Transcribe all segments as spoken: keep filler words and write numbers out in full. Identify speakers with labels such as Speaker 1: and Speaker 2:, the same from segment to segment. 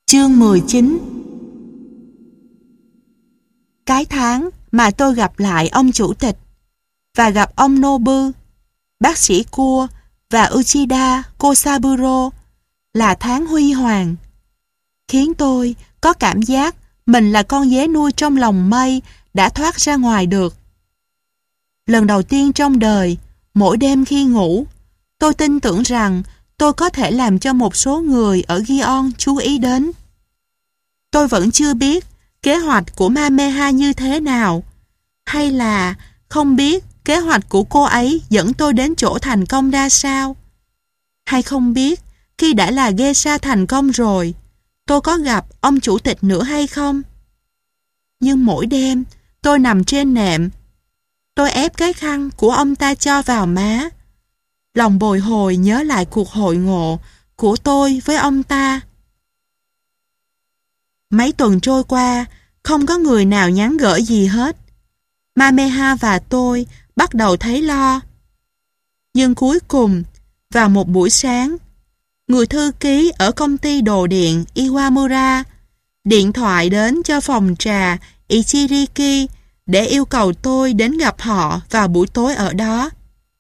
Speaker 1: Chương mười chín. Cái tháng mà tôi gặp lại ông chủ tịch và gặp ông Nobu, bác sĩ Cua và Uchida Kosaburo là tháng huy hoàng, khiến tôi có cảm giác mình là con dế nuôi trong lòng mây đã thoát ra ngoài được. Lần đầu tiên trong đời, mỗi đêm khi ngủ, tôi tin tưởng rằng tôi có thể làm cho một số người ở Gion chú ý đến. Tôi vẫn chưa biết kế hoạch của Mameha như thế nào, hay là không biết kế hoạch của cô ấy dẫn tôi đến chỗ thành công ra sao, hay không biết khi đã là geisha thành công rồi, tôi có gặp ông chủ tịch nữa hay không. Nhưng mỗi đêm tôi nằm trên nệm, tôi ép cái khăn của ông ta cho vào má, lòng bồi hồi nhớ lại cuộc hội ngộ của tôi với ông ta. Mấy tuần trôi qua, không có người nào nhắn gửi gì hết. Mameha và tôi bắt đầu thấy lo. Nhưng cuối cùng, vào một buổi sáng, người thư ký ở công ty đồ điện Iwamura điện thoại đến cho phòng trà Ichiriki để yêu cầu tôi đến gặp họ vào buổi tối ở đó.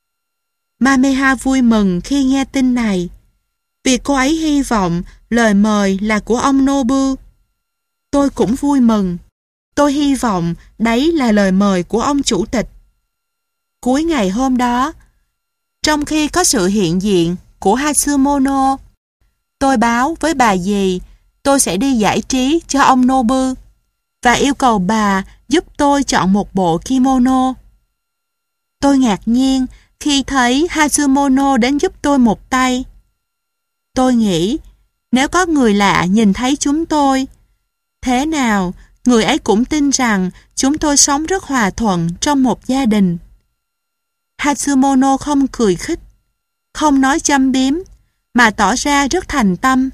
Speaker 1: Mameha vui mừng khi nghe tin này, vì cô ấy hy vọng lời mời là của ông Nobu. Tôi cũng vui mừng. Tôi hy vọng đấy là lời mời của ông chủ tịch. Cuối ngày hôm đó, trong khi có sự hiện diện của Hatsumono, tôi báo với bà dì tôi sẽ đi giải trí cho ông Nobu và yêu cầu bà giúp tôi chọn một bộ kimono. Tôi ngạc nhiên khi thấy Hatsumono đến giúp tôi một tay. Tôi nghĩ nếu có người lạ nhìn thấy chúng tôi, thế nào người ấy cũng tin rằng chúng tôi sống rất hòa thuận trong một gia đình. Hatsumono không cười khích, không nói châm biếm, mà tỏ ra rất thành tâm.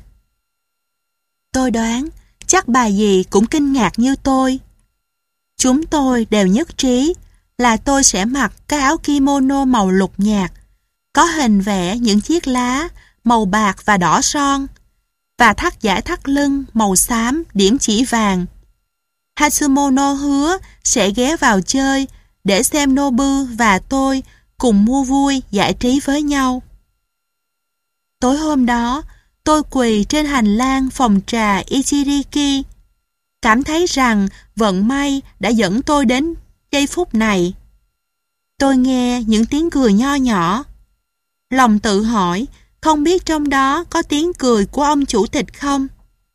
Speaker 1: Tôi đoán chắc bà dì cũng kinh ngạc như tôi. Chúng tôi đều nhất trí là tôi sẽ mặc cái áo kimono màu lục nhạt, có hình vẽ những chiếc lá màu bạc và đỏ son, và thắt dải thắt lưng màu xám điểm chỉ vàng. Hatsumono hứa sẽ ghé vào chơi để xem Nobu và tôi cùng mua vui giải trí với nhau. Tối hôm đó, tôi quỳ trên hành lang phòng trà Ichiriki, cảm thấy rằng vận may đã dẫn tôi đến giây phút này. Tôi nghe những tiếng cười nho nhỏ. Lòng tự hỏi không biết trong đó có tiếng cười của ông chủ tịch không.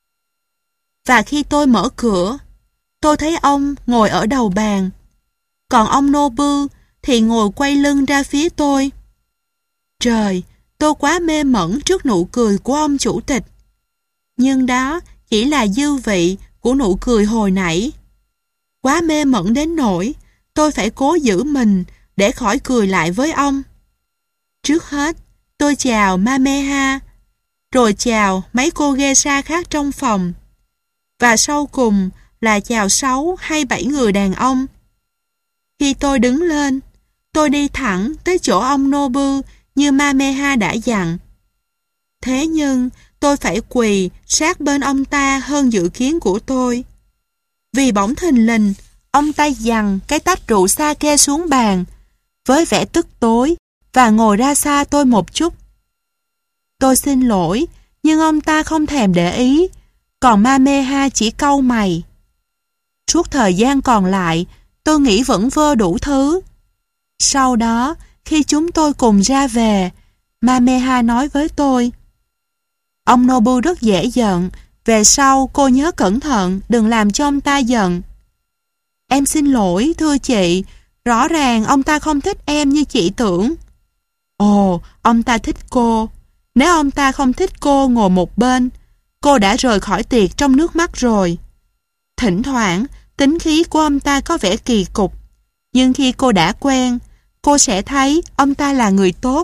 Speaker 1: Và khi tôi mở cửa, tôi thấy ông ngồi ở đầu bàn, còn ông Nobu thì ngồi quay lưng ra phía tôi. Trời, tôi quá mê mẩn trước nụ cười của ông chủ tịch. Nhưng đó chỉ là dư vị của nụ cười hồi nãy. Quá mê mẩn đến nỗi tôi phải cố giữ mình để khỏi cười lại với ông. Trước hết, tôi chào Mameha, rồi chào mấy cô geisha khác trong phòng, và sau cùng là chào sáu hay bảy người đàn ông. Khi tôi đứng lên, tôi đi thẳng tới chỗ ông Nobu như Mameha đã dặn. Thế nhưng tôi phải quỳ sát bên ông ta hơn dự kiến của tôi. Vì bỗng thình lình, ông ta giằng cái tách rượu sake xuống bàn với vẻ tức tối và ngồi ra xa tôi một chút. Tôi xin lỗi, nhưng ông ta không thèm để ý, còn Mameha chỉ cau mày. Suốt thời gian còn lại, tôi nghĩ vẫn vơ đủ thứ. Sau đó, khi chúng tôi cùng ra về, Mameha nói với tôi: ông Nobu rất dễ giận, về sau cô nhớ cẩn thận, đừng làm cho ông ta giận. Em xin lỗi, thưa chị, rõ ràng ông ta không thích em như chị tưởng. Ồ, ông ta thích cô. Nếu ông ta không thích cô ngồi một bên, cô đã rời khỏi tiệc trong nước mắt rồi. Thỉnh thoảng, tính khí của ông ta có vẻ kỳ cục, nhưng khi cô đã quen, cô sẽ thấy ông ta là người tốt.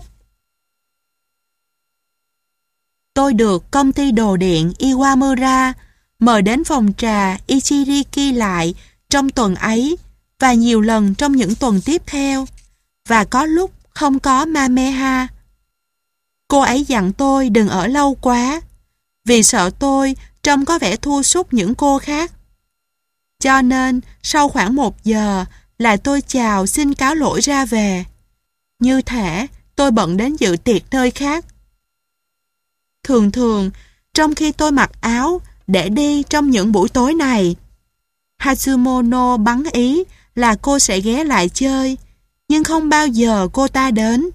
Speaker 1: Tôi được công ty đồ điện Iwamura mời đến phòng trà Ichiriki lại trong tuần ấy và nhiều lần trong những tuần tiếp theo, và có lúc không có Mameha. Cô ấy dặn tôi đừng ở lâu quá, vì sợ tôi trông có vẻ thua sút những cô khác. Cho nên, sau khoảng một giờ là tôi chào xin cáo lỗi ra về. Như thể tôi bận đến dự tiệc nơi khác. Thường thường, trong khi tôi mặc áo để đi trong những buổi tối này, Hatsumono bắn ý là cô sẽ ghé lại chơi, nhưng không bao giờ cô ta đến.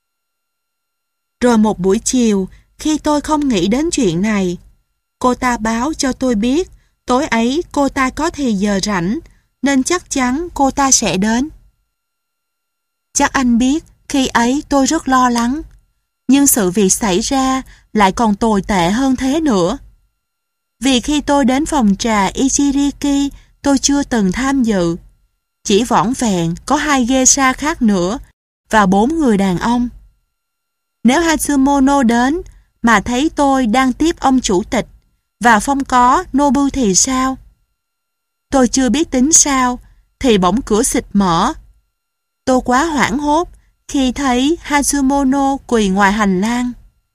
Speaker 1: Rồi một buổi chiều, khi tôi không nghĩ đến chuyện này, cô ta báo cho tôi biết tối ấy cô ta có thì giờ rảnh, nên chắc chắn cô ta sẽ đến. Chắc anh biết khi ấy tôi rất lo lắng, nhưng sự việc xảy ra lại còn tồi tệ hơn thế nữa. Vì khi tôi đến phòng trà Ichiriki, tôi chưa từng tham dự. Chỉ vỏn vẹn có hai geisha khác nữa và bốn người đàn ông. Nếu Hatsumono đến mà thấy tôi đang tiếp ông chủ tịch và không có Nobu thì sao? Tôi chưa biết tính sao thì bỗng cửa xịt mở. Tôi quá hoảng hốt khi thấy Hatsumono quỳ ngoài hành lang.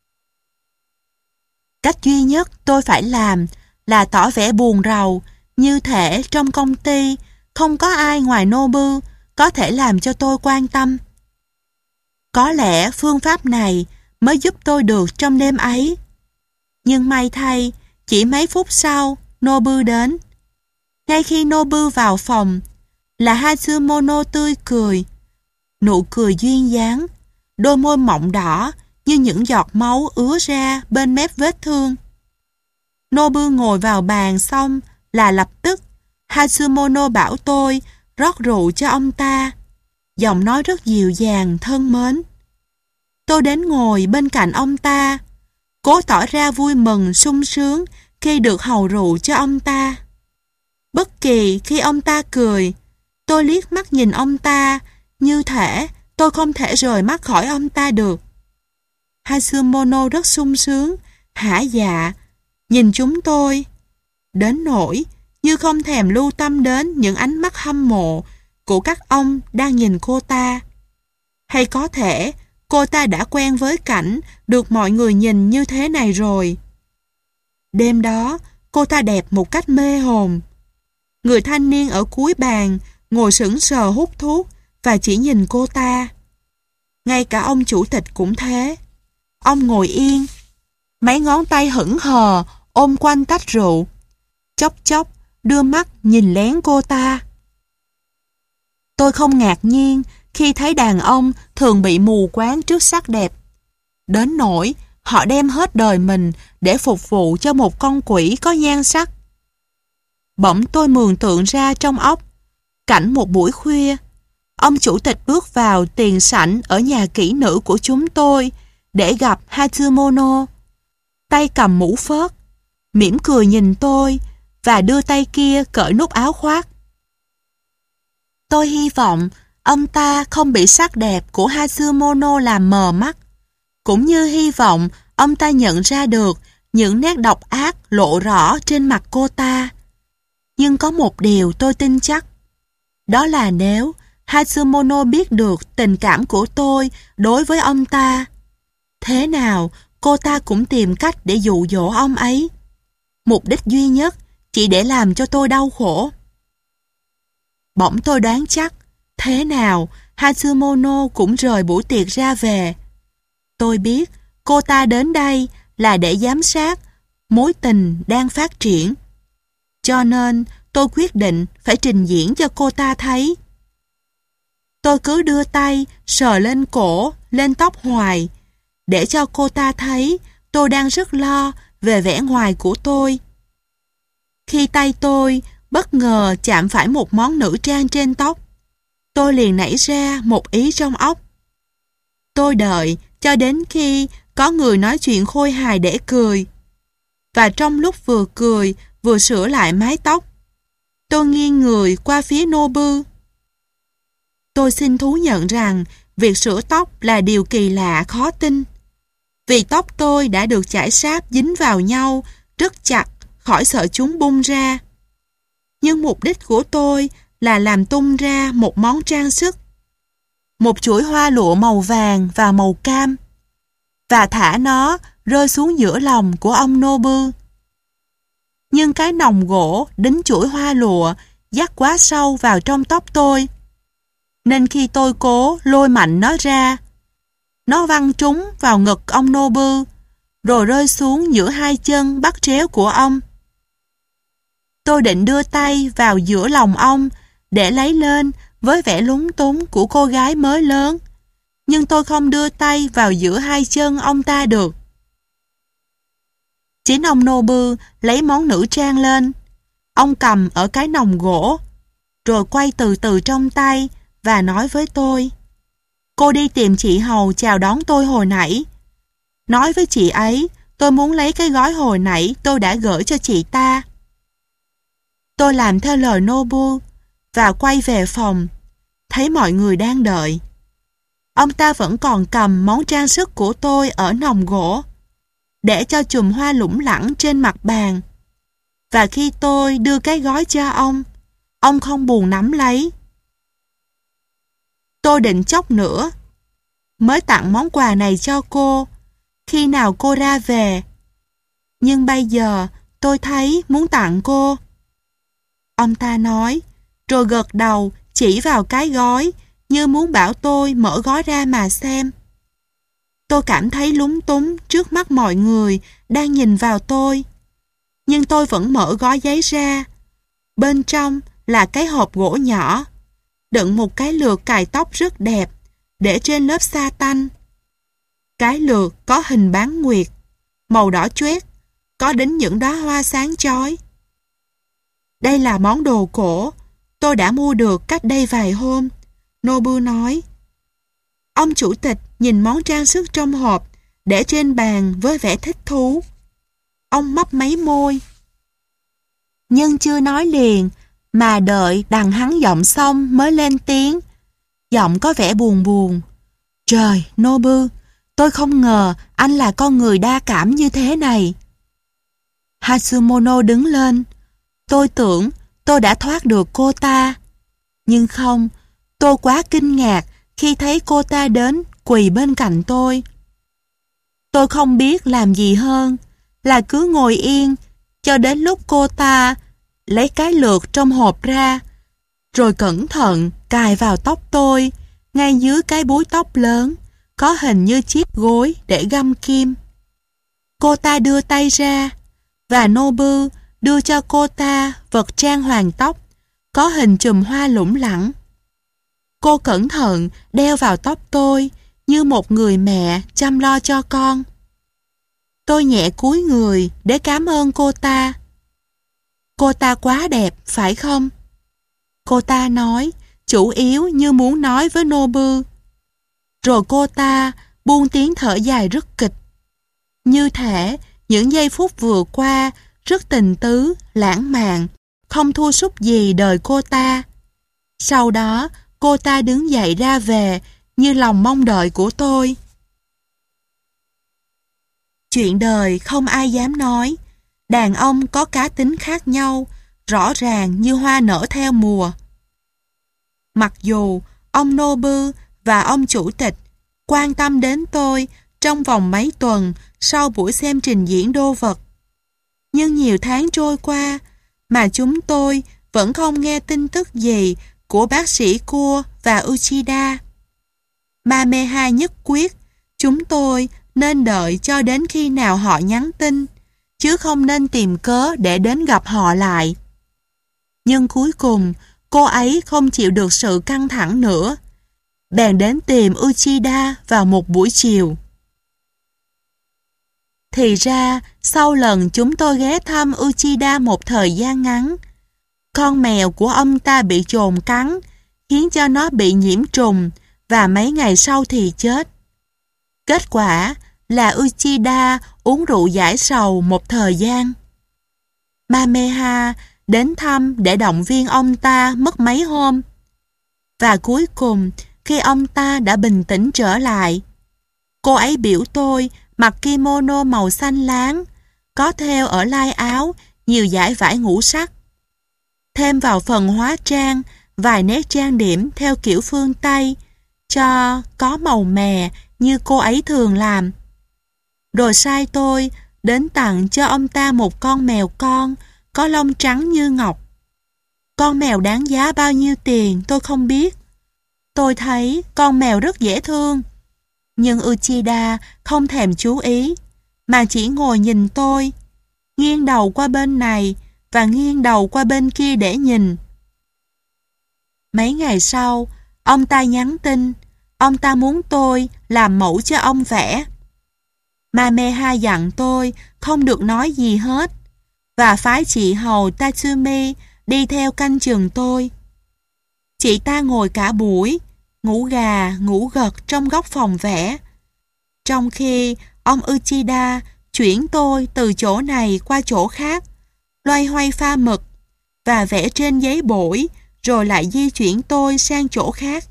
Speaker 1: Cách duy nhất tôi phải làm là tỏ vẻ buồn rầu, như thể trong công ty không có ai ngoài Nobu có thể làm cho tôi quan tâm. Có lẽ phương pháp này mới giúp tôi được trong đêm ấy. Nhưng may thay, chỉ mấy phút sau, Nobu đến. Ngay khi Nobu vào phòng, là Hatsumono tươi cười. Nụ cười duyên dáng, đôi môi mọng đỏ như những giọt máu ứa ra bên mép vết thương. Nobu ngồi vào bàn xong là lập tức Hatsumono bảo tôi rót rượu cho ông ta. Giọng nói rất dịu dàng, thân mến. Tôi đến ngồi bên cạnh ông ta, cố tỏ ra vui mừng, sung sướng khi được hầu rượu cho ông ta. Bất kỳ khi ông ta cười, tôi liếc mắt nhìn ông ta, như thể tôi không thể rời mắt khỏi ông ta được. Hatsumono rất sung sướng, hả dạ, nhìn chúng tôi, đến nỗi như không thèm lưu tâm đến những ánh mắt hâm mộ của các ông đang nhìn cô ta. Hay có thể cô ta đã quen với cảnh được mọi người nhìn như thế này rồi. Đêm đó, cô ta đẹp một cách mê hồn. Người thanh niên ở cuối bàn ngồi sững sờ hút thuốc và chỉ nhìn cô ta. Ngay cả ông chủ tịch cũng thế. Ông ngồi yên, mấy ngón tay hững hờ ôm quanh tách rượu, chốc chốc đưa mắt nhìn lén cô ta. Tôi không ngạc nhiên khi thấy đàn ông thường bị mù quáng trước sắc đẹp, đến nỗi họ đem hết đời mình để phục vụ cho một con quỷ có nhan sắc. Bỗng tôi mường tượng ra trong óc cảnh một buổi khuya, ông chủ tịch bước vào tiền sảnh ở nhà kỹ nữ của chúng tôi để gặp Hatsumono. Tay cầm mũ phớt, mỉm cười nhìn tôi và đưa tay kia cởi nút áo khoác. Tôi hy vọng ông ta không bị sắc đẹp của Hatsumono làm mờ mắt, cũng như hy vọng ông ta nhận ra được những nét độc ác lộ rõ trên mặt cô ta. Nhưng có một điều tôi tin chắc, đó là nếu Hatsumono biết được tình cảm của tôi đối với ông ta, thế nào cô ta cũng tìm cách để dụ dỗ ông ấy. Mục đích duy nhất chỉ để làm cho tôi đau khổ. Bỗng tôi đoán chắc, thế nào Hatsumono cũng rời buổi tiệc ra về. Tôi biết cô ta đến đây là để giám sát mối tình đang phát triển. Cho nên tôi quyết định phải trình diễn cho cô ta thấy. Tôi cứ đưa tay sờ lên cổ, lên tóc hoài, để cho cô ta thấy tôi đang rất lo về vẻ ngoài của tôi. Khi tay tôi bất ngờ chạm phải một món nữ trang trên tóc, tôi liền nảy ra một ý trong óc. Tôi đợi cho đến khi có người nói chuyện khôi hài để cười. Và trong lúc vừa cười vừa sửa lại mái tóc, tôi nghiêng người qua phía Nobu. Tôi xin thú nhận rằng việc sửa tóc là điều kỳ lạ khó tin. Vì tóc tôi đã được chải sáp dính vào nhau rất chặt khỏi sợ chúng bung ra. Nhưng mục đích của tôi là làm tung ra một món trang sức, một chuỗi hoa lụa màu vàng và màu cam, và thả nó rơi xuống giữa lòng của ông Nobu. nhưng cái nòng gỗ đính chuỗi hoa lụa dắt quá sâu vào trong tóc tôi. Nên khi tôi cố lôi mạnh nó ra, nó văng trúng vào ngực ông Nobu, rồi rơi xuống giữa hai chân bắt chéo của ông. Tôi định đưa tay vào giữa lòng ông để lấy lên với vẻ lúng túng của cô gái mới lớn, nhưng tôi không đưa tay vào giữa hai chân ông ta được. Chính ông Nobu lấy món nữ trang lên. Ông cầm ở cái nòng gỗ, rồi quay từ từ trong tay và nói với tôi: cô đi tìm chị hầu chào đón tôi hồi nãy. Nói với chị ấy tôi muốn lấy cái gói hồi nãy tôi đã gửi cho chị ta. Tôi làm theo lời Nobu và quay về phòng, thấy mọi người đang đợi. Ông ta vẫn còn cầm món trang sức của tôi ở nòng gỗ, để cho chùm hoa lủng lẳng trên mặt bàn. Và khi tôi đưa cái gói cho ông, ông không buồn nắm lấy. Tôi định chốc nữa mới tặng món quà này cho cô khi nào cô ra về, nhưng bây giờ tôi thấy muốn tặng cô. Ông ta nói, rồi gật đầu chỉ vào cái gói như muốn bảo tôi mở gói ra mà xem. Tôi cảm thấy lúng túng trước mắt mọi người đang nhìn vào tôi, nhưng tôi vẫn mở gói giấy ra. Bên trong là cái hộp gỗ nhỏ, đựng một cái lược cài tóc rất đẹp, để trên lớp sa tanh. Cái lược có hình bán nguyệt, màu đỏ choét, có đính những đóa hoa sáng chói. Đây là món đồ cổ tôi đã mua được cách đây vài hôm, Nobu nói. Ông chủ tịch nhìn món trang sức trong hộp để trên bàn với vẻ thích thú. Ông mấp máy môi, nhưng chưa nói liền, mà đợi đằng hắn giọng xong mới lên tiếng. Giọng có vẻ buồn buồn. Trời, Nobu, tôi không ngờ anh là con người đa cảm như thế này. Hatsumono đứng lên. Tôi tưởng tôi đã thoát được cô ta. Nhưng không, tôi quá kinh ngạc khi thấy cô ta đến quỳ bên cạnh tôi. Tôi không biết làm gì hơn là cứ ngồi yên cho đến lúc cô ta lấy cái lược trong hộp ra, rồi cẩn thận cài vào tóc tôi, ngay dưới cái búi tóc lớn, có hình như chiếc gối để găm kim. Cô ta đưa tay ra, và Nobu đưa cho cô ta vật trang hoàng tóc, có hình chùm hoa lủng lẳng. Cô cẩn thận đeo vào tóc tôi như một người mẹ chăm lo cho con. Tôi nhẹ cúi người để cảm ơn cô ta. Cô ta quá đẹp, phải không? Cô ta nói, chủ yếu như muốn nói với Nobu. Rồi cô ta buông tiếng thở dài rất kịch. Như thể những giây phút vừa qua rất tình tứ, lãng mạn, không thua sút gì đời cô ta. Sau đó, cô ta đứng dậy ra về như lòng mong đợi của tôi. Chuyện đời không ai dám nói. Đàn ông có cá tính khác nhau, rõ ràng như hoa nở theo mùa. Mặc dù ông Nobu và ông chủ tịch quan tâm đến tôi trong vòng mấy tuần sau buổi xem trình diễn đô vật, nhưng nhiều tháng trôi qua mà chúng tôi vẫn không nghe tin tức gì của bác sĩ Cua và Uchida. Mameha nhất quyết chúng tôi nên đợi cho đến khi nào họ nhắn tin, chứ không nên tìm cớ để đến gặp họ lại. Nhưng cuối cùng, cô ấy không chịu được sự căng thẳng nữa, bèn đến tìm Uchida vào một buổi chiều. Thì ra, sau lần chúng tôi ghé thăm Uchida một thời gian ngắn, con mèo của ông ta bị chồn cắn, khiến cho nó bị nhiễm trùng và mấy ngày sau thì chết. Kết quả là Uchida uống rượu giải sầu một thời gian. Mameha đến thăm để động viên ông ta mất mấy hôm. Và cuối cùng, khi ông ta đã bình tĩnh trở lại, cô ấy biểu tôi mặc kimono màu xanh láng, có thêu ở lai áo nhiều dải vải ngũ sắc. Thêm vào phần hóa trang vài nét trang điểm theo kiểu phương Tây, cho có màu mè như cô ấy thường làm. Rồi sai tôi đến tặng cho ông ta một con mèo con có lông trắng như ngọc. Con mèo đáng giá bao nhiêu tiền tôi không biết. Tôi thấy con mèo rất dễ thương. Nhưng Uchida không thèm chú ý, mà chỉ ngồi nhìn tôi, nghiêng đầu qua bên này và nghiêng đầu qua bên kia để nhìn. Mấy ngày sau, ông ta nhắn tin, ông ta muốn tôi làm mẫu cho ông vẽ. Mameha dặn tôi không được nói gì hết, và phái chị hầu Tatsumi đi theo canh chừng tôi. Chị ta ngồi cả buổi, ngủ gà, ngủ gật trong góc phòng vẽ, trong khi ông Uchida chuyển tôi từ chỗ này qua chỗ khác, loay hoay pha mực và vẽ trên giấy bổi, rồi lại di chuyển tôi sang chỗ khác.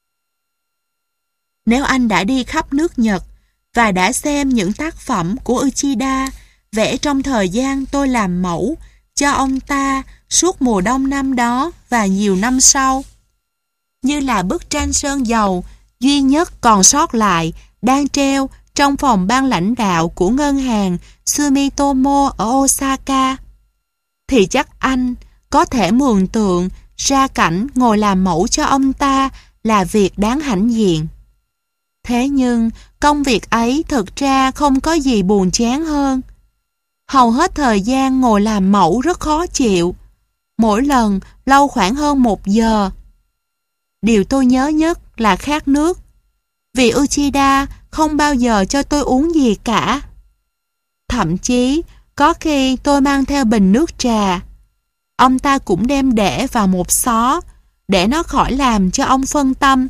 Speaker 1: Nếu anh đã đi khắp nước Nhật và đã xem những tác phẩm của Uchida vẽ trong thời gian tôi làm mẫu cho ông ta suốt mùa đông năm đó và nhiều năm sau, như là bức tranh sơn dầu duy nhất còn sót lại đang treo trong phòng ban lãnh đạo của ngân hàng Sumitomo ở Osaka, thì chắc anh có thể mường tượng ra cảnh ngồi làm mẫu cho ông ta là việc đáng hãnh diện. Thế nhưng công việc ấy thực ra không có gì buồn chán hơn. Hầu hết thời gian ngồi làm mẫu rất khó chịu, mỗi lần lâu khoảng hơn một giờ. Điều tôi nhớ nhất là khát nước, vì Uchida không bao giờ cho tôi uống gì cả. Thậm chí có khi tôi mang theo bình nước trà, ông ta cũng đem để vào một xó để nó khỏi làm cho ông phân tâm.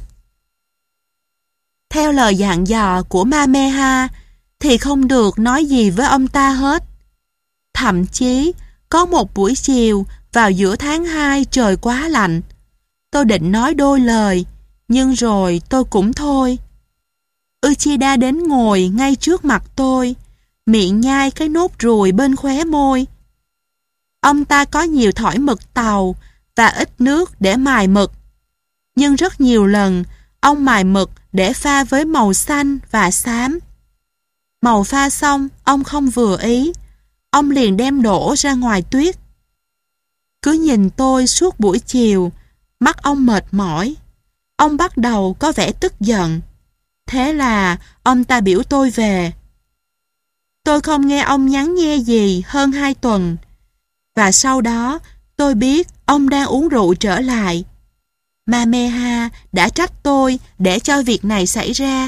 Speaker 1: Theo lời dặn dò của Mameha thì không được nói gì với ông ta hết. Thậm chí có một buổi chiều vào giữa tháng hai trời quá lạnh, tôi định nói đôi lời, nhưng rồi tôi cũng thôi. Uchida đến ngồi ngay trước mặt tôi, miệng nhai cái nốt ruồi bên khóe môi. Ông ta có nhiều thỏi mực tàu và ít nước để mài mực, nhưng rất nhiều lần ông mài mực để pha với màu xanh và xám. Màu pha xong ông không vừa ý, ông liền đem đổ ra ngoài tuyết. Cứ nhìn tôi suốt buổi chiều, mắt ông mệt mỏi. Ông bắt đầu có vẻ tức giận. Thế là ông ta biểu tôi về. Tôi không nghe ông nhắn nghe gì hơn hai tuần. Và sau đó tôi biết ông đang uống rượu trở lại. Mameha đã trách tôi để cho việc này xảy ra.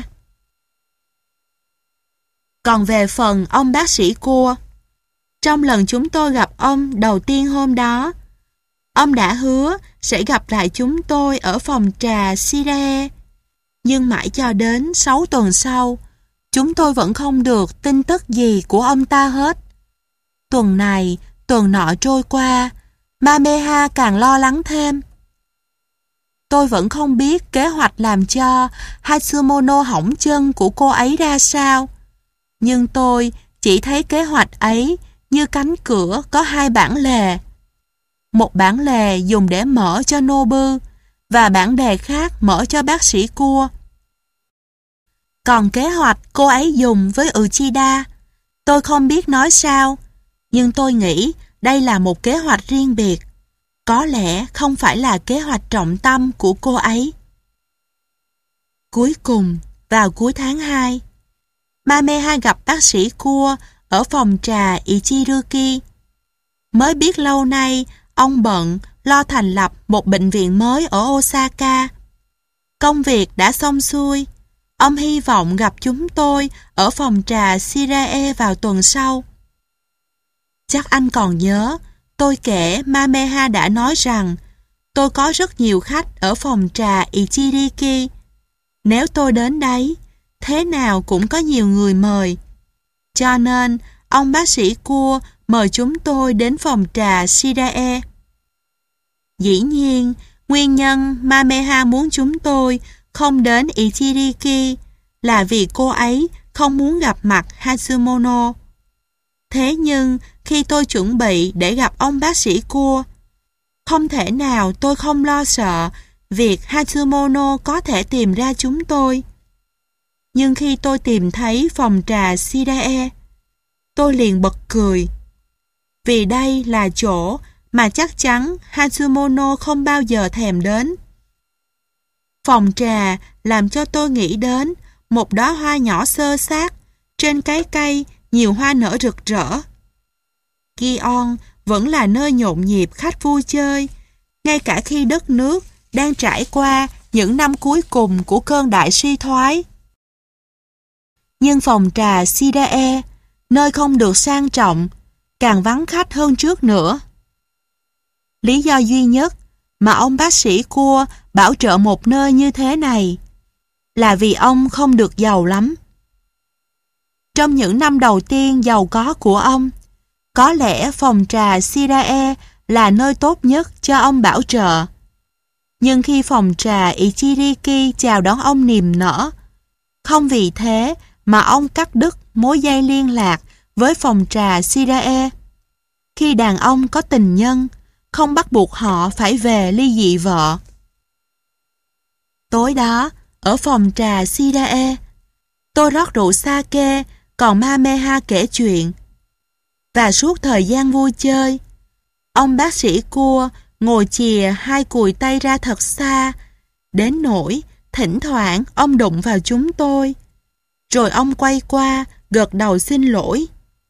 Speaker 1: Còn về phần ông bác sĩ cua, trong lần chúng tôi gặp ông đầu tiên hôm đó, ông đã hứa sẽ gặp lại chúng tôi ở phòng trà Shirae. Nhưng mãi cho đến sáu tuần sau, chúng tôi vẫn không được tin tức gì của ông ta hết. Tuần này, tuần nọ trôi qua, Mameha càng lo lắng thêm. Tôi vẫn không biết kế hoạch làm cho Hatsumono hỏng chân của cô ấy ra sao. Nhưng tôi chỉ thấy kế hoạch ấy như cánh cửa có hai bản lề. Một bản lề dùng để mở cho Nobu và bản đề khác mở cho bác sĩ cua. Còn kế hoạch cô ấy dùng với Uchida, tôi không biết nói sao, nhưng tôi nghĩ đây là một kế hoạch riêng biệt. Có lẽ không phải là kế hoạch trọng tâm của cô ấy. Cuối cùng, vào cuối tháng hai, Mameha gặp bác sĩ cua ở phòng trà Ichiruki. Mới biết lâu nay, ông bận lo thành lập một bệnh viện mới ở Osaka. Công việc đã xong xuôi. Ông hy vọng gặp chúng tôi ở phòng trà Shirae vào tuần sau. Chắc anh còn nhớ, tôi kể Mameha đã nói rằng tôi có rất nhiều khách ở phòng trà Ichiriki. Nếu tôi đến đấy, thế nào cũng có nhiều người mời. Cho nên, ông bác sĩ cua mời chúng tôi đến phòng trà Shirae. Dĩ nhiên, nguyên nhân Mameha muốn chúng tôi không đến Ichiriki là vì cô ấy không muốn gặp mặt Hatsumono. Thế nhưng, khi tôi chuẩn bị để gặp ông bác sĩ cua, không thể nào tôi không lo sợ việc Hatsumono có thể tìm ra chúng tôi. Nhưng khi tôi tìm thấy phòng trà Shirae, tôi liền bật cười. vì đây là chỗ mà chắc chắn Hatsumono không bao giờ thèm đến. Phòng trà làm cho tôi nghĩ đến một đóa hoa nhỏ xơ xác, trên cái cây nhiều hoa nở rực rỡ. Gion vẫn là nơi nhộn nhịp khách vui chơi, ngay cả khi đất nước đang trải qua những năm cuối cùng của cơn đại suy thoái. Nhưng phòng trà Sidae, nơi không được sang trọng, càng vắng khách hơn trước nữa. Lý do duy nhất mà ông bác sĩ Cua bảo trợ một nơi như thế này là vì ông không được giàu lắm. Trong những năm đầu tiên giàu có của ông, có lẽ phòng trà Sidae là nơi tốt nhất cho ông bảo trợ. Nhưng khi phòng trà Ichiriki chào đón ông niềm nở, không vì thế mà ông cắt đứt mối dây liên lạc với phòng trà Sidae. Khi đàn ông có tình nhân, không bắt buộc họ phải về ly dị vợ. Tối đó, ở phòng trà Sidae, tôi rót rượu sake, còn Mameha kể chuyện. Và suốt thời gian vui chơi, ông bác sĩ Cua ngồi chìa hai cùi tay ra thật xa, đến nỗi thỉnh thoảng ông đụng vào chúng tôi. Rồi ông quay qua, gật đầu xin lỗi.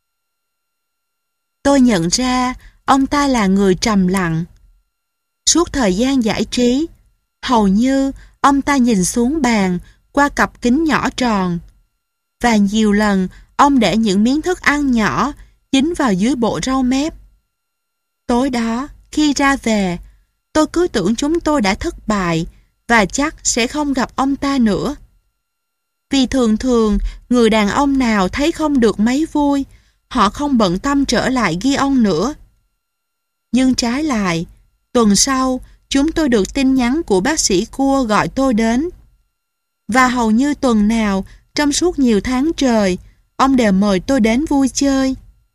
Speaker 1: Tôi nhận ra ông ta là người trầm lặng. Suốt thời gian giải trí, hầu như ông ta nhìn xuống bàn qua cặp kính nhỏ tròn. Và nhiều lần ông để những miếng thức ăn nhỏ dính vào dưới bộ râu mép. Tối đó, khi ra về, tôi cứ tưởng chúng tôi đã thất bại và chắc sẽ không gặp ông ta nữa. Vì thường thường, người đàn ông nào thấy không được mấy vui, họ không bận tâm trở lại Gion nữa. Nhưng trái lại, tuần sau, chúng tôi được tin nhắn của bác sĩ Cua gọi tôi đến. Và hầu như tuần nào, trong suốt nhiều tháng trời, ông đều mời tôi đến vui chơi.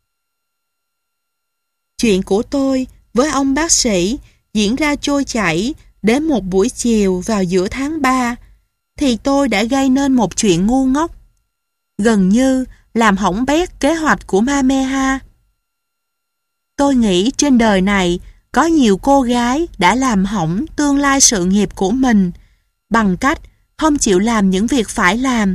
Speaker 1: Chuyện của tôi với ông bác sĩ diễn ra trôi chảy đến một buổi chiều vào giữa tháng ba, thì tôi đã gây nên một chuyện ngu ngốc, gần như làm hỏng bét kế hoạch của Mameha. Tôi nghĩ trên đời này có nhiều cô gái đã làm hỏng tương lai sự nghiệp của mình bằng cách không chịu làm những việc phải làm,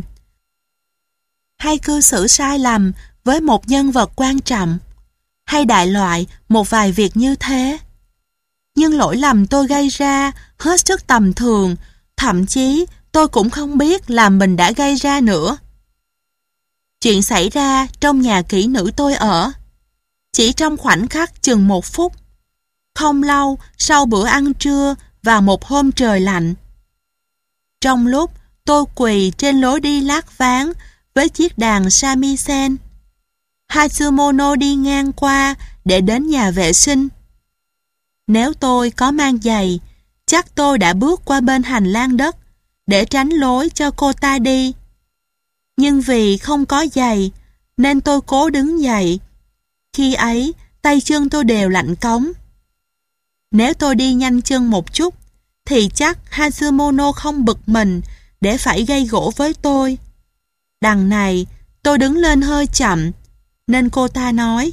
Speaker 1: hay cư xử sai lầm với một nhân vật quan trọng, hay đại loại một vài việc như thế. Nhưng lỗi lầm tôi gây ra hết sức tầm thường, thậm chí tôi cũng không biết là mình đã gây ra nữa. Chuyện xảy ra trong nhà kỹ nữ tôi ở. Chỉ trong khoảnh khắc chừng một phút, không lâu sau bữa ăn trưa vào một hôm trời lạnh. Trong lúc tôi quỳ trên lối đi lát ván với chiếc đàn shamisen, Hatsumono đi ngang qua để đến nhà vệ sinh. Nếu tôi có mang giày, chắc tôi đã bước qua bên hành lang đất để tránh lối cho cô ta đi. Nhưng vì không có giày, nên tôi cố đứng dậy. Khi ấy, tay chân tôi đều lạnh cống. Nếu tôi đi nhanh chân một chút, thì chắc Hatsumono không bực mình để phải gây gổ với tôi. Đằng này, tôi đứng lên hơi chậm, nên cô ta nói: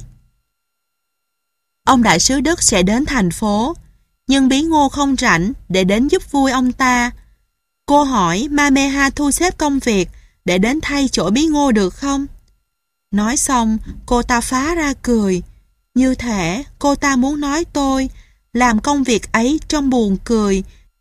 Speaker 1: ông đại sứ Đức sẽ đến thành phố, nhưng Bí Ngô không rảnh để đến giúp vui ông ta. Cô hỏi Mameha thu xếp công việc để đến thay chỗ Bí Ngô được không? Nói xong, cô ta phá ra cười. Như thể cô ta muốn nói tôi làm công việc ấy trong buồn cười,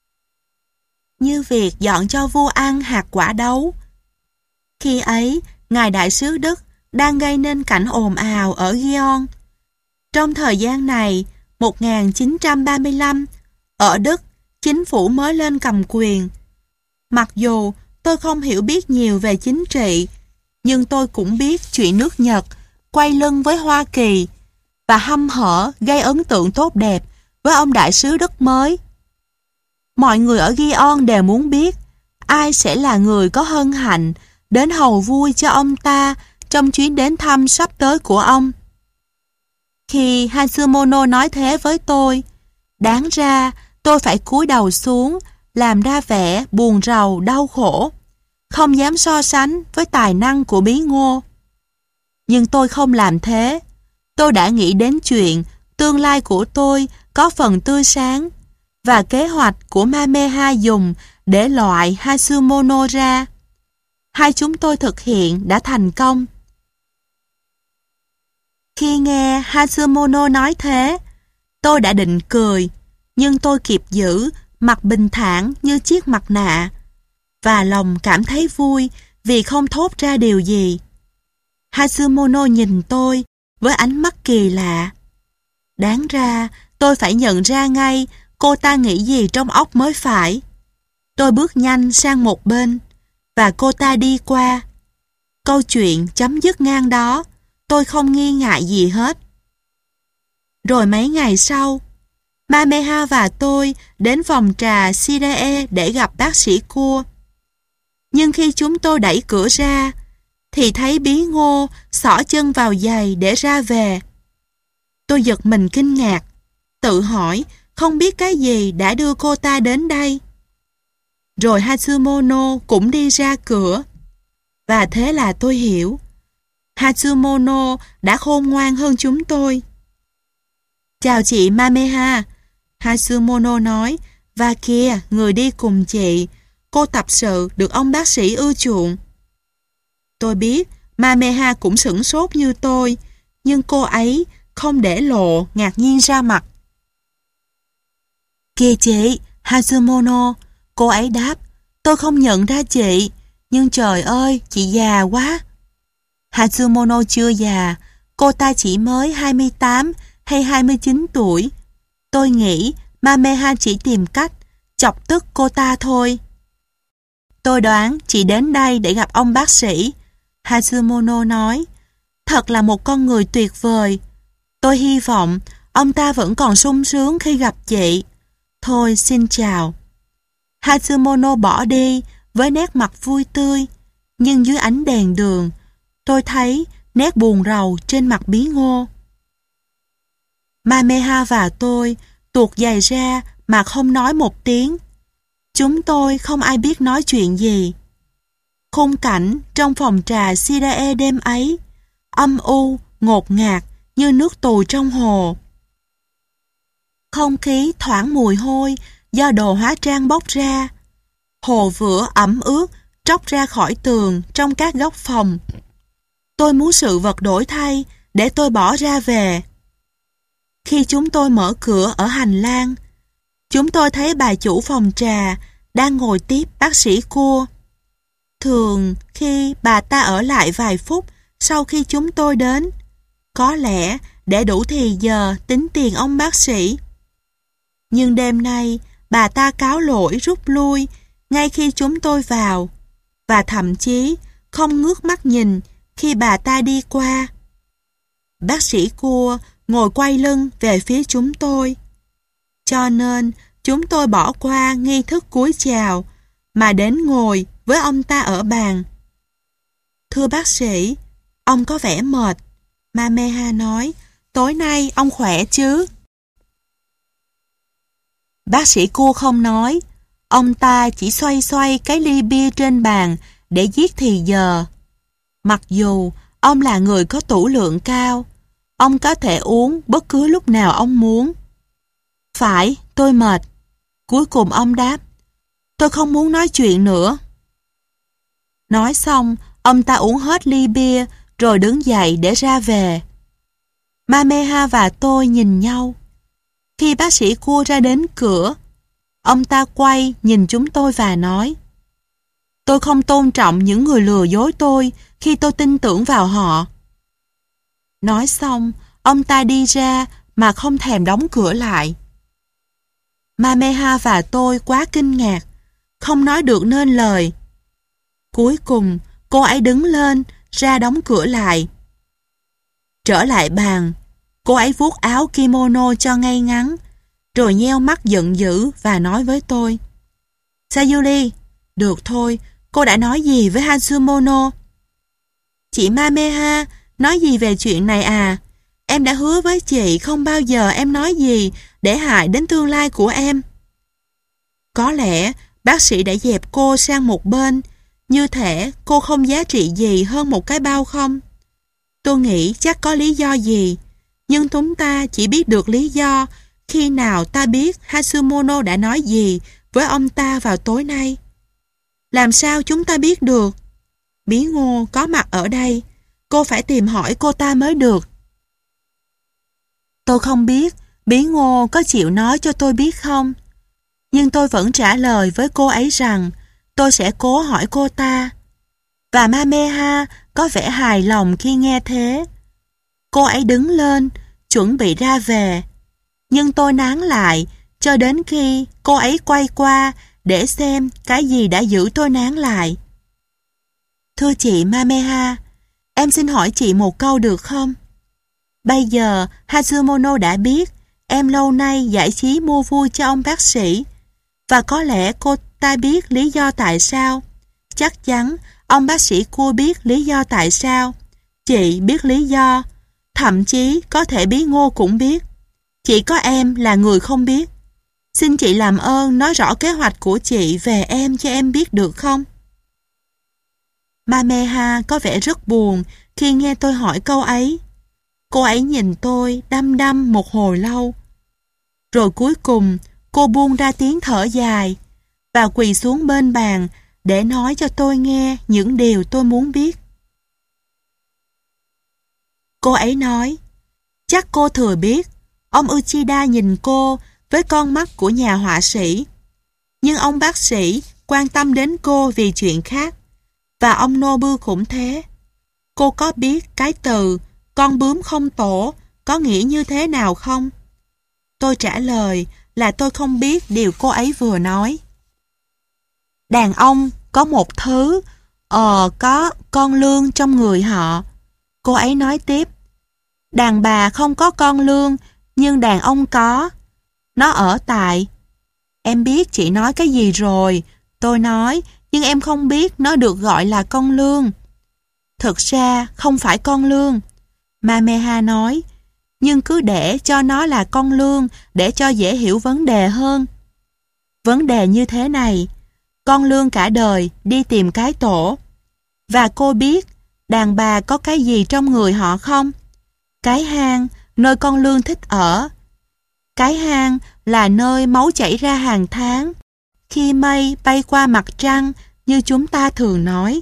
Speaker 1: như việc dọn cho vua ăn hạt quả đấu. Khi ấy, ngài đại sứ Đức đang gây nên cảnh ồn ào ở Gion. Trong thời gian này, một nghìn chín trăm ba mươi lăm, ở Đức, chính phủ mới lên cầm quyền. Mặc dù tôi không hiểu biết nhiều về chính trị, nhưng tôi cũng biết chuyện nước Nhật quay lưng với Hoa Kỳ và hăm hở gây ấn tượng tốt đẹp với ông đại sứ Đức mới. Mọi người ở Gion đều muốn biết ai sẽ là người có hân hạnh đến hầu vui cho ông ta trong chuyến đến thăm sắp tới của ông. Khi Hatsumono nói thế với tôi, đáng ra tôi phải cúi đầu xuống, làm ra vẻ buồn rầu đau khổ, không dám so sánh với tài năng của Bí Ngô. Nhưng tôi không làm thế. tôi đã nghĩ đến chuyện tương lai của tôi có phần tươi sáng và kế hoạch của Mameha dùng để loại Hatsumono ra. Hai chúng tôi thực hiện đã thành công. Khi nghe Hatsumono nói thế, tôi đã định cười, nhưng tôi kịp giữ mặt bình thản như chiếc mặt nạ, và lòng cảm thấy vui vì không thốt ra điều gì. Hatsumono nhìn tôi với ánh mắt kỳ lạ. Đáng ra, tôi phải nhận ra ngay cô ta nghĩ gì trong óc mới phải. Tôi bước nhanh sang một bên, và cô ta đi qua. Câu chuyện chấm dứt ngang đó, tôi không nghi ngại gì hết. Rồi mấy ngày sau, Mameha và tôi đến phòng trà Shirae để gặp bác sĩ cua. Nhưng khi chúng tôi đẩy cửa ra, thì thấy Bí Ngô xỏ chân vào giày để ra về. Tôi giật mình kinh ngạc, tự hỏi không biết cái gì đã đưa cô ta đến đây. Rồi Hatsumono cũng đi ra cửa. Và thế là tôi hiểu, Hatsumono đã khôn ngoan hơn chúng tôi. Chào chị Mameha, Hatsumono nói, và kìa, người đi cùng chị, cô tập sự được ông bác sĩ ưa chuộng. Tôi biết Mameha cũng sửng sốt như tôi, nhưng cô ấy không để lộ ngạc nhiên ra mặt. Kìa chị, Hatsumono, cô ấy đáp, tôi không nhận ra chị, nhưng trời ơi, chị già quá. Hatsumono chưa già, cô ta chỉ mới hai mươi tám hay hai mươi chín tuổi. Tôi nghĩ Mameha chỉ tìm cách chọc tức cô ta thôi. Tôi đoán chị đến đây để gặp ông bác sĩ, Hatsumono nói. Thật là một con người tuyệt vời. Tôi hy vọng ông ta vẫn còn sung sướng khi gặp chị. Thôi xin chào. Hatsumono bỏ đi với nét mặt vui tươi, nhưng dưới ánh đèn đường, tôi thấy nét buồn rầu trên mặt Bí Ngô. Mameha và tôi tuột giày ra mà không nói một tiếng. Chúng tôi không ai biết nói chuyện gì. Khung cảnh trong phòng trà Shirae đêm ấy âm u, ngột ngạt như nước tù trong hồ. Không khí thoảng mùi hôi do đồ hóa trang bốc ra. Hồ vữa ẩm ướt tróc ra khỏi tường trong các góc phòng. Tôi muốn sự vật đổi thay để tôi bỏ ra về. Khi chúng tôi mở cửa ở hành lang, chúng tôi thấy bà chủ phòng trà đang ngồi tiếp bác sĩ cua. Thường khi bà ta ở lại vài phút sau khi chúng tôi đến, có lẽ để đủ thì giờ tính tiền ông bác sĩ. Nhưng đêm nay, bà ta cáo lỗi rút lui ngay khi chúng tôi vào, và thậm chí không ngước mắt nhìn khi bà ta đi qua. Bác sĩ cua ngồi quay lưng về phía chúng tôi, cho nên chúng tôi bỏ qua nghi thức cúi chào mà đến ngồi với ông ta ở bàn. Thưa bác sĩ, ông có vẻ mệt, Mameha nói. Tối nay ông khỏe chứ? Bác sĩ cua không nói. Ông ta chỉ xoay xoay cái ly bia trên bàn để giết thì giờ. Mặc dù ông là người có tửu lượng cao, ông có thể uống bất cứ lúc nào ông muốn. Phải, tôi mệt. Cuối cùng ông đáp, tôi không muốn nói chuyện nữa. Nói xong, ông ta uống hết ly bia rồi đứng dậy để ra về. Mameha và tôi nhìn nhau. Khi bác sĩ cua ra đến cửa, ông ta quay nhìn chúng tôi và nói, tôi không tôn trọng những người lừa dối tôi khi tôi tin tưởng vào họ. Nói xong, ông ta đi ra mà không thèm đóng cửa lại. Mameha và tôi quá kinh ngạc, không nói được nên lời. Cuối cùng, cô ấy đứng lên, ra đóng cửa lại. Trở lại bàn, cô ấy vuốt áo kimono cho ngay ngắn, rồi nheo mắt giận dữ và nói với tôi, Sayuri, được thôi, cô đã nói gì với Hatsumono? Chị Mameha, nói gì về chuyện này à? Em đã hứa với chị không bao giờ em nói gì để hại đến tương lai của em. Có lẽ bác sĩ đã dẹp cô sang một bên, như thể cô không giá trị gì hơn một cái bao không? Tôi nghĩ chắc có lý do gì, Nhưng chúng ta chỉ biết được lý do khi nào ta biết Hatsumono đã nói gì với ông ta vào tối nay. Làm sao chúng ta biết được? Bí Ngô có mặt ở đây. Cô phải tìm hỏi cô ta mới được. Tôi không biết Bí Ngô có chịu nói cho tôi biết không? Nhưng tôi vẫn trả lời với cô ấy rằng tôi sẽ cố hỏi cô ta. Và Mameha có vẻ hài lòng khi nghe thế. Cô ấy đứng lên, chuẩn bị ra về. Nhưng tôi nán lại cho đến khi cô ấy quay qua để xem cái gì đã giữ tôi nán lại. Thưa chị Mameha, em xin hỏi chị một câu được không? Bây giờ Hatsumono đã biết em lâu nay giải trí mua vui cho ông bác sĩ. Và có lẽ cô ta biết lý do tại sao. Chắc chắn ông bác sĩ cua biết lý do tại sao. Chị biết lý do. Thậm chí có thể Bí Ngô cũng biết. Chỉ có em là người không biết. Xin chị làm ơn nói rõ kế hoạch của chị về em cho em biết được không? Mameha có vẻ rất buồn khi nghe tôi hỏi câu ấy. Cô ấy nhìn tôi đăm đăm một hồi lâu. Rồi cuối cùng cô buông ra tiếng thở dài và quỳ xuống bên bàn để nói cho tôi nghe những điều tôi muốn biết. Cô ấy nói, chắc cô thừa biết, ông Uchida nhìn cô với con mắt của nhà họa sĩ. Nhưng ông bác sĩ quan tâm đến cô vì chuyện khác, và ông Nobu cũng thế. Cô có biết cái từ con bướm không tổ có nghĩa như thế nào không? Tôi trả lời là tôi không biết điều cô ấy vừa nói. Đàn ông có một thứ, ờ, có con lương trong người họ. Cô ấy nói tiếp, đàn bà không có con lương, nhưng đàn ông có. Nó ở tại... Em biết chị nói cái gì rồi, tôi nói, nhưng em không biết nó được gọi là con lương. Thực ra không phải con lương. Mameha nói, nhưng cứ để cho nó là con lương để cho dễ hiểu vấn đề hơn. Vấn đề như thế này, con lương cả đời đi tìm cái tổ. Và cô biết đàn bà có cái gì trong người họ không? Cái hang, nơi con lương thích ở. Cái hang là nơi máu chảy ra hàng tháng, khi mây bay qua mặt trăng như chúng ta thường nói.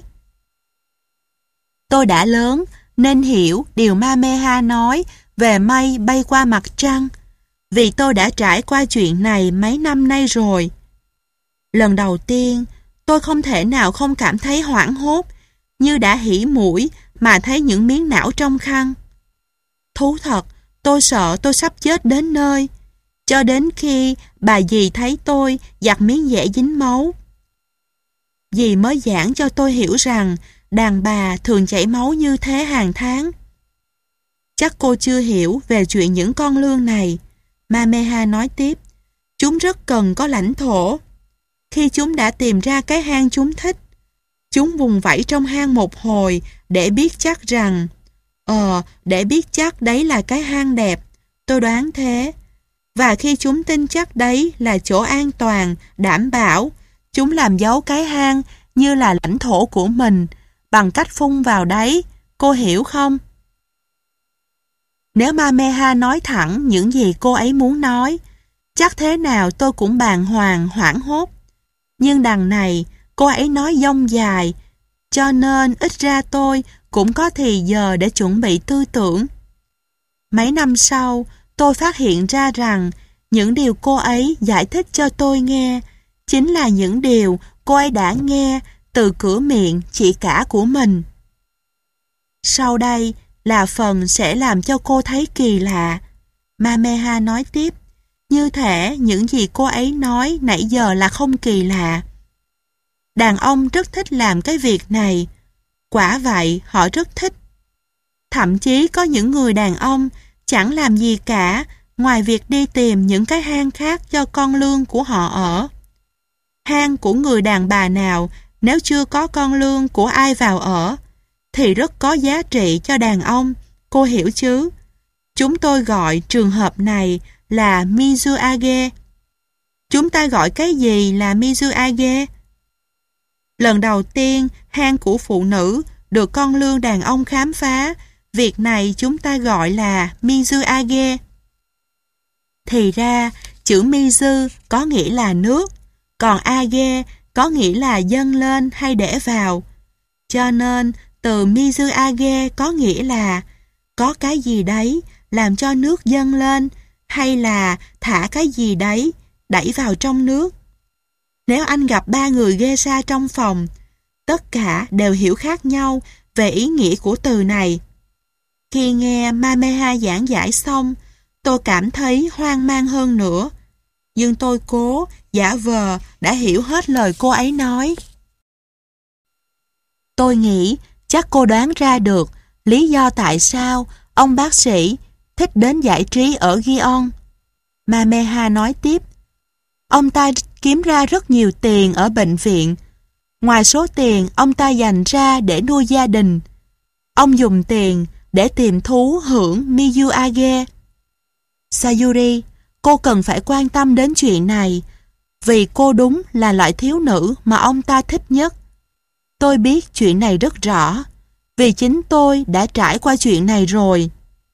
Speaker 1: Tôi đã lớn nên hiểu điều Mameha nói về mây bay qua mặt trăng, vì tôi đã trải qua chuyện này mấy năm nay rồi. Lần đầu tiên, tôi không thể nào không cảm thấy hoảng hốt, như đã hỉ mũi mà thấy những miếng não trong khăn. Thú thật, tôi sợ tôi sắp chết đến nơi, cho đến khi bà dì thấy tôi giặt miếng dẻ dính máu. Dì mới giảng cho tôi hiểu rằng đàn bà thường chảy máu như thế hàng tháng. Chắc cô chưa hiểu về chuyện những con lương này. Mameha nói tiếp, chúng rất cần có lãnh thổ. Khi chúng đã tìm ra cái hang chúng thích, chúng vùng vẫy trong hang một hồi để biết chắc rằng, ờ, để biết chắc đấy là cái hang đẹp, tôi đoán thế. Và khi chúng tin chắc đấy là chỗ an toàn, đảm bảo, chúng làm dấu cái hang như là lãnh thổ của mình, bằng cách phun vào đấy, cô hiểu không? Nếu Mameha nói thẳng những gì cô ấy muốn nói, chắc thế nào tôi cũng bàng hoàng, hoảng hốt. Nhưng đằng này, cô ấy nói dông dài, cho nên ít ra tôi cũng có thì giờ để chuẩn bị tư tưởng. Mấy năm sau, tôi phát hiện ra rằng những điều cô ấy giải thích cho tôi nghe chính là những điều cô ấy đã nghe từ cửa miệng chị cả của mình. Sau đây là phần sẽ làm cho cô thấy kỳ lạ. Mameha nói tiếp, như thể những gì cô ấy nói nãy giờ là không kỳ lạ. Đàn ông rất thích làm cái việc này. Quả vậy, họ rất thích. Thậm chí có những người đàn ông chẳng làm gì cả ngoài việc đi tìm những cái hang khác cho con lương của họ ở. Hang của người đàn bà nào nếu chưa có con lương của ai vào ở thì rất có giá trị cho đàn ông, cô hiểu chứ? Chúng tôi gọi trường hợp này là Mizuage. Chúng ta gọi cái gì là Mizuage? Lần đầu tiên, hang của phụ nữ được con lương đàn ông khám phá Việc này chúng ta gọi là Mizuage. Thì ra, chữ Mizu có nghĩa là nước, còn age có nghĩa là dâng lên hay để vào. Cho nên, từ Mizuage có nghĩa là có cái gì đấy làm cho nước dâng lên, hay là thả cái gì đấy đẩy vào trong nước. Nếu anh gặp ba người geisha trong phòng, tất cả đều hiểu khác nhau về ý nghĩa của từ này. Khi nghe Mameha giảng giải xong, tôi cảm thấy hoang mang hơn nữa. Nhưng tôi cố giả vờ đã hiểu hết lời cô ấy nói. Tôi nghĩ chắc cô đoán ra được lý do tại sao ông bác sĩ thích đến giải trí ở Gion. Mameha nói tiếp, ông ta kiếm ra rất nhiều tiền ở bệnh viện. Ngoài số tiền ông ta dành ra để nuôi gia đình, ông dùng tiền để tìm thú hưởng Mizuage. Sayuri, cô cần phải quan tâm đến chuyện này, vì cô đúng là loại thiếu nữ mà ông ta thích nhất. Tôi biết chuyện này rất rõ, vì chính tôi đã trải qua chuyện này rồi.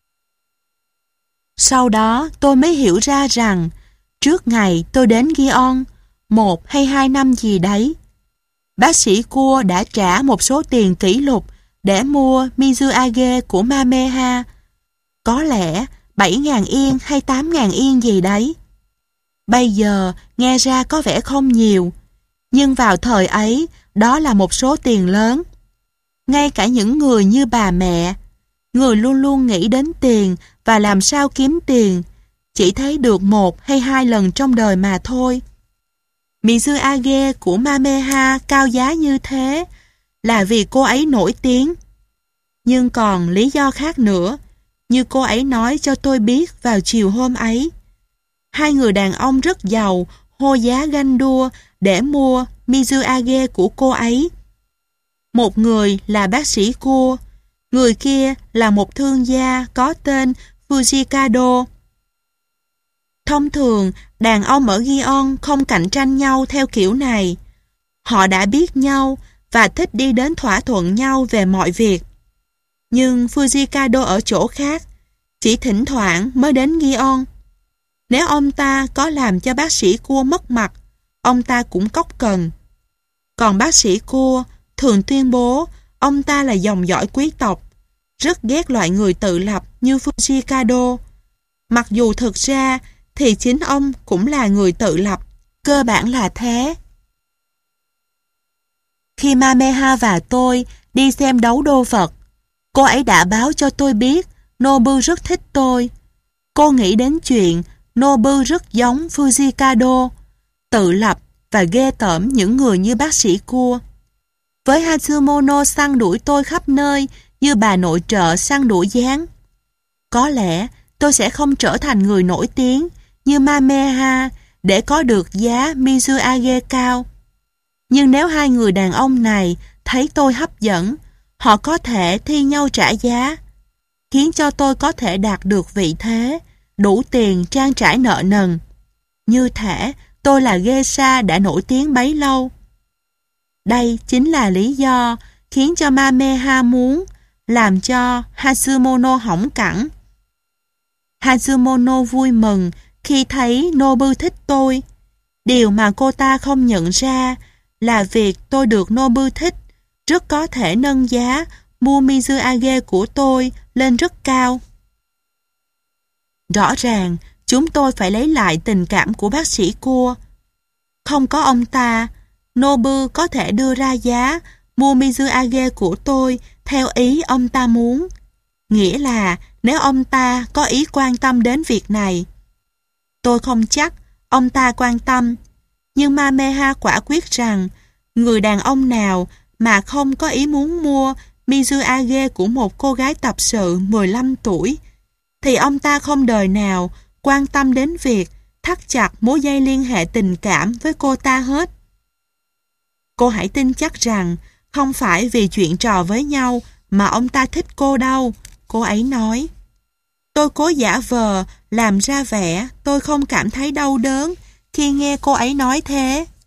Speaker 1: Sau đó tôi mới hiểu ra rằng, trước ngày tôi đến Gion, một hay hai năm gì đấy, bác sĩ Cua đã trả một số tiền kỷ lục để mua Mizuage của Mameha. Có lẽ bảy ngàn yên hay tám ngàn yên gì đấy. Bây giờ nghe ra có vẻ không nhiều, nhưng vào thời ấy đó là một số tiền lớn. Ngay cả những người như bà mẹ, người luôn luôn nghĩ đến tiền và làm sao kiếm tiền, chỉ thấy được một hay hai lần trong đời mà thôi. Mizuage của Mameha cao giá như thế là vì cô ấy nổi tiếng. Nhưng còn lý do khác nữa, như cô ấy nói cho tôi biết vào chiều hôm ấy. Hai người đàn ông rất giàu hô giá ganh đua để mua Mizuage của cô ấy. Một người là bác sĩ Cua, người kia là một thương gia có tên Fujikado. Thông thường, đàn ông ở Gion không cạnh tranh nhau theo kiểu này. Họ đã biết nhau và thích đi đến thỏa thuận nhau về mọi việc. Nhưng Fujikado ở chỗ khác, chỉ thỉnh thoảng mới đến Gion. Nếu ông ta có làm cho bác sĩ Cua mất mặt, ông ta cũng cốc cần. Còn bác sĩ Cua thường tuyên bố ông ta là dòng dõi quý tộc, rất ghét loại người tự lập như Fujikado. Mặc dù thực ra thì chính ông cũng là người tự lập, cơ bản là thế. Khi Mameha và tôi đi xem đấu đô vật, cô ấy đã báo cho tôi biết Nobu rất thích tôi. Cô nghĩ đến chuyện Nobu rất giống Fujikado, tự lập và ghê tởm những người như bác sĩ Cua. Với Hatsumono săn đuổi tôi khắp nơi như bà nội trợ săn đuổi gián. Có lẽ tôi sẽ không trở thành người nổi tiếng như Mameha để có được giá Mizuage cao. Nhưng nếu hai người đàn ông này thấy tôi hấp dẫn, họ có thể thi nhau trả giá, khiến cho tôi có thể đạt được vị thế, đủ tiền trang trải nợ nần. Như thể tôi là geisha đã nổi tiếng bấy lâu. Đây chính là lý do khiến cho Mameha muốn làm cho Hatsumono hỏng cẳng. Hatsumono vui mừng khi thấy Nobu thích tôi. Điều mà cô ta không nhận ra là việc tôi được Nobu thích rất có thể nâng giá mua Mizuage của tôi lên rất cao. Rõ ràng, chúng tôi phải lấy lại tình cảm của bác sĩ Cua. Không có ông ta, Nobu có thể đưa ra giá mua Mizuage của tôi theo ý ông ta muốn. Nghĩa là nếu ông ta có ý quan tâm đến việc này. Tôi không chắc ông ta quan tâm, nhưng Mameha quả quyết rằng người đàn ông nào mà không có ý muốn mua Mizuage của một cô gái tập sự mười lăm tuổi, thì ông ta không đời nào quan tâm đến việc thắt chặt mối dây liên hệ tình cảm với cô ta hết. Cô hãy tin chắc rằng không phải vì chuyện trò với nhau mà ông ta thích cô đâu, cô ấy nói. Tôi cố giả vờ làm ra vẻ tôi không cảm thấy đau đớn khi nghe cô ấy nói thế.